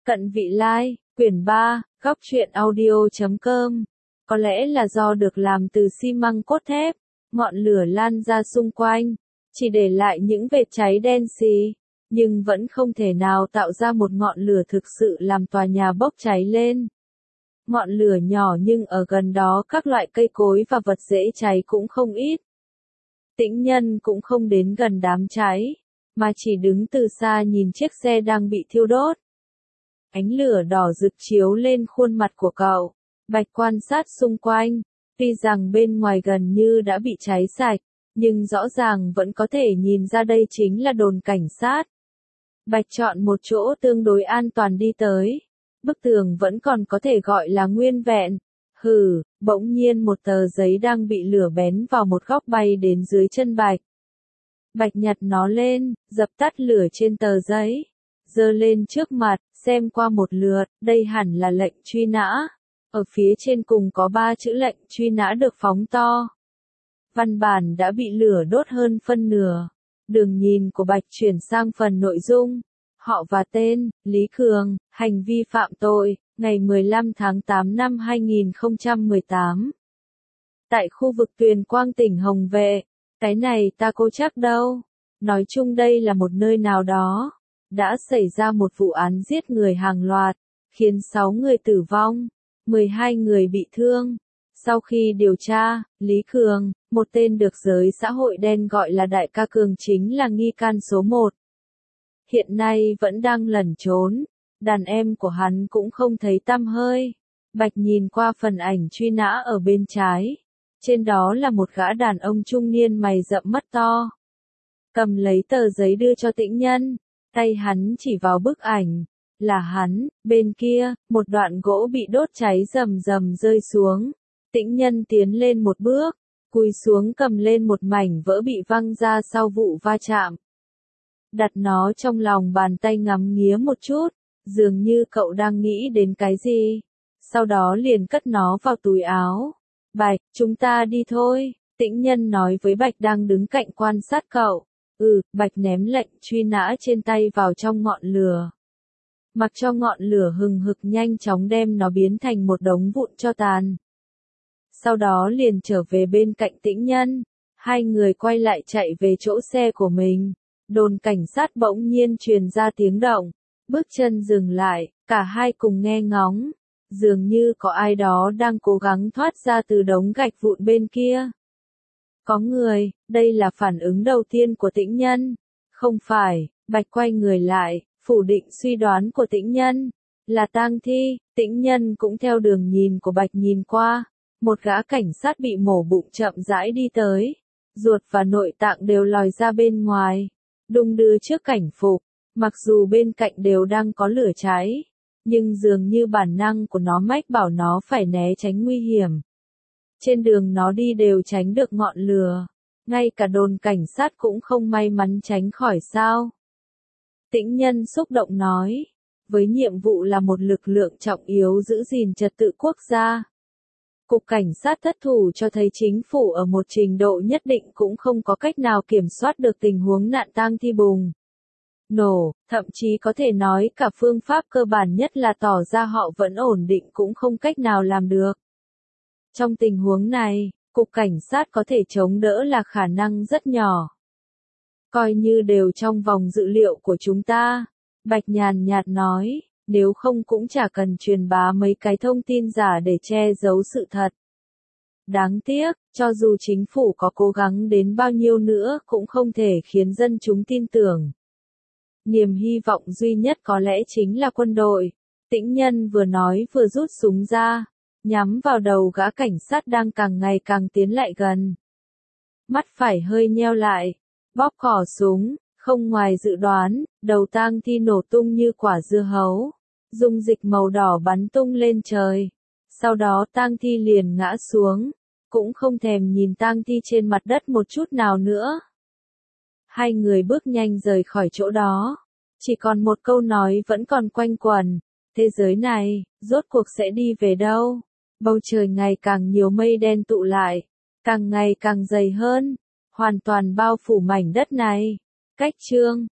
Cận Vị Lai, quyển 3, góc truyện audio.com. Có lẽ là do được làm từ xi măng cốt thép, ngọn lửa lan ra xung quanh, chỉ để lại những vệt cháy đen xì, nhưng vẫn không thể nào tạo ra một ngọn lửa thực sự làm tòa nhà bốc cháy lên. Ngọn lửa nhỏ nhưng ở gần đó các loại cây cối và vật dễ cháy cũng không ít. Tĩnh Nhân cũng không đến gần đám cháy, mà chỉ đứng từ xa nhìn chiếc xe đang bị thiêu đốt. Ánh lửa đỏ rực chiếu lên khuôn mặt của cậu. Bạch quan sát xung quanh, tuy rằng bên ngoài gần như đã bị cháy sạch, nhưng rõ ràng vẫn có thể nhìn ra đây chính là đồn cảnh sát. Bạch chọn một chỗ tương đối an toàn đi tới. Bức tường vẫn còn có thể gọi là nguyên vẹn. Bỗng nhiên một tờ giấy đang bị lửa bén vào một góc bay đến dưới chân Bạch. Bạch nhặt nó lên, dập tắt lửa trên tờ giấy, giơ lên trước mặt, xem qua một lượt, đây hẳn là lệnh truy nã. Ở phía trên cùng có 3 chữ lệnh truy nã được phóng to. Văn bản đã bị lửa đốt hơn phân nửa. Đường nhìn của Bạch chuyển sang phần nội dung. Họ và tên, Lý Cường, hành vi phạm tội, ngày 15 tháng 8 năm 2018. Tại khu vực Tuyền Quang tỉnh Hồng Vệ. Cái này ta cố chắc đâu. Nói chung đây là một nơi nào đó. Đã xảy ra một vụ án giết người hàng loạt, khiến 6 người tử vong, 12 người bị thương. Sau khi điều tra, Lý Cường, một tên được giới xã hội đen gọi là Đại ca Cường chính là nghi can số 1. Hiện nay vẫn đang lẩn trốn, đàn em của hắn cũng không thấy tăm hơi. Bạch nhìn qua phần ảnh truy nã ở bên trái. Trên đó là một gã đàn ông trung niên mày rậm mắt to. Cầm lấy tờ giấy đưa cho Tĩnh Nhân. Tay hắn chỉ vào bức ảnh. Là hắn, bên kia, một đoạn gỗ bị đốt cháy rầm rầm rơi xuống. Tĩnh Nhân tiến lên một bước, cúi xuống cầm lên một mảnh vỡ bị văng ra sau vụ va chạm. Đặt nó trong lòng bàn tay ngắm nghía một chút, dường như cậu đang nghĩ đến cái gì. Sau đó liền cất nó vào túi áo. Bạch, chúng ta đi thôi, Tĩnh Nhân nói với Bạch đang đứng cạnh quan sát cậu. Bạch ném lệnh truy nã trên tay vào trong ngọn lửa. Mặc cho ngọn lửa hừng hực nhanh chóng đem nó biến thành một đống vụn tro tàn. Sau đó liền trở về bên cạnh Tĩnh Nhân. Hai người quay lại chạy về chỗ xe của mình. Đồn cảnh sát bỗng nhiên truyền ra tiếng động. Bước chân dừng lại, cả hai cùng nghe ngóng. Dường như có ai đó đang cố gắng thoát ra từ đống gạch vụn bên kia. Có người, đây là phản ứng đầu tiên của Tĩnh Nhân. Không phải, Bạch quay người lại, phủ định suy đoán của Tĩnh Nhân. Là tang thi. Tĩnh Nhân cũng theo đường nhìn của Bạch nhìn qua. Một gã cảnh sát bị mổ bụng chậm rãi đi tới. Ruột và nội tạng đều lòi ra bên ngoài. Đung đưa trước cảnh phục. Mặc dù bên cạnh đều đang có lửa cháy. Nhưng dường như bản năng của nó mách bảo nó phải né tránh nguy hiểm. Trên đường nó đi đều tránh được ngọn lửa. Ngay cả đồn cảnh sát cũng không may mắn tránh khỏi sao. Tĩnh Nhân xúc động nói. Với nhiệm vụ là một lực lượng trọng yếu giữ gìn trật tự quốc gia. Cục cảnh sát thất thủ cho thấy chính phủ ở một trình độ nhất định cũng không có cách nào kiểm soát được tình huống nạn tang thi bùng nổ, thậm chí có thể nói cả phương pháp cơ bản nhất là tỏ ra họ vẫn ổn định cũng không cách nào làm được. Trong tình huống này, cục cảnh sát có thể chống đỡ là khả năng rất nhỏ. Coi như đều trong vòng dự liệu của chúng ta, Bạch nhàn nhạt nói, nếu không cũng chả cần truyền bá mấy cái thông tin giả để che giấu sự thật. Đáng tiếc, cho dù chính phủ có cố gắng đến bao nhiêu nữa cũng không thể khiến dân chúng tin tưởng. Niềm hy vọng duy nhất có lẽ chính là quân đội. Tĩnh Nhân vừa nói vừa rút súng ra, nhắm vào đầu gã cảnh sát đang càng ngày càng tiến lại gần. Mắt phải hơi nheo lại, bóp cò súng, không ngoài dự đoán, đầu tang thi nổ tung như quả dưa hấu. Dung dịch màu đỏ bắn tung lên trời. Sau đó tang thi liền ngã xuống, cũng không thèm nhìn tang thi trên mặt đất một chút nào nữa. Hai người bước nhanh rời khỏi chỗ đó. Chỉ còn một câu nói vẫn còn quanh quẩn. Thế giới này, rốt cuộc sẽ đi về đâu? Bầu trời ngày càng nhiều mây đen tụ lại. Càng ngày càng dày hơn. Hoàn toàn bao phủ mảnh đất này. Cách chương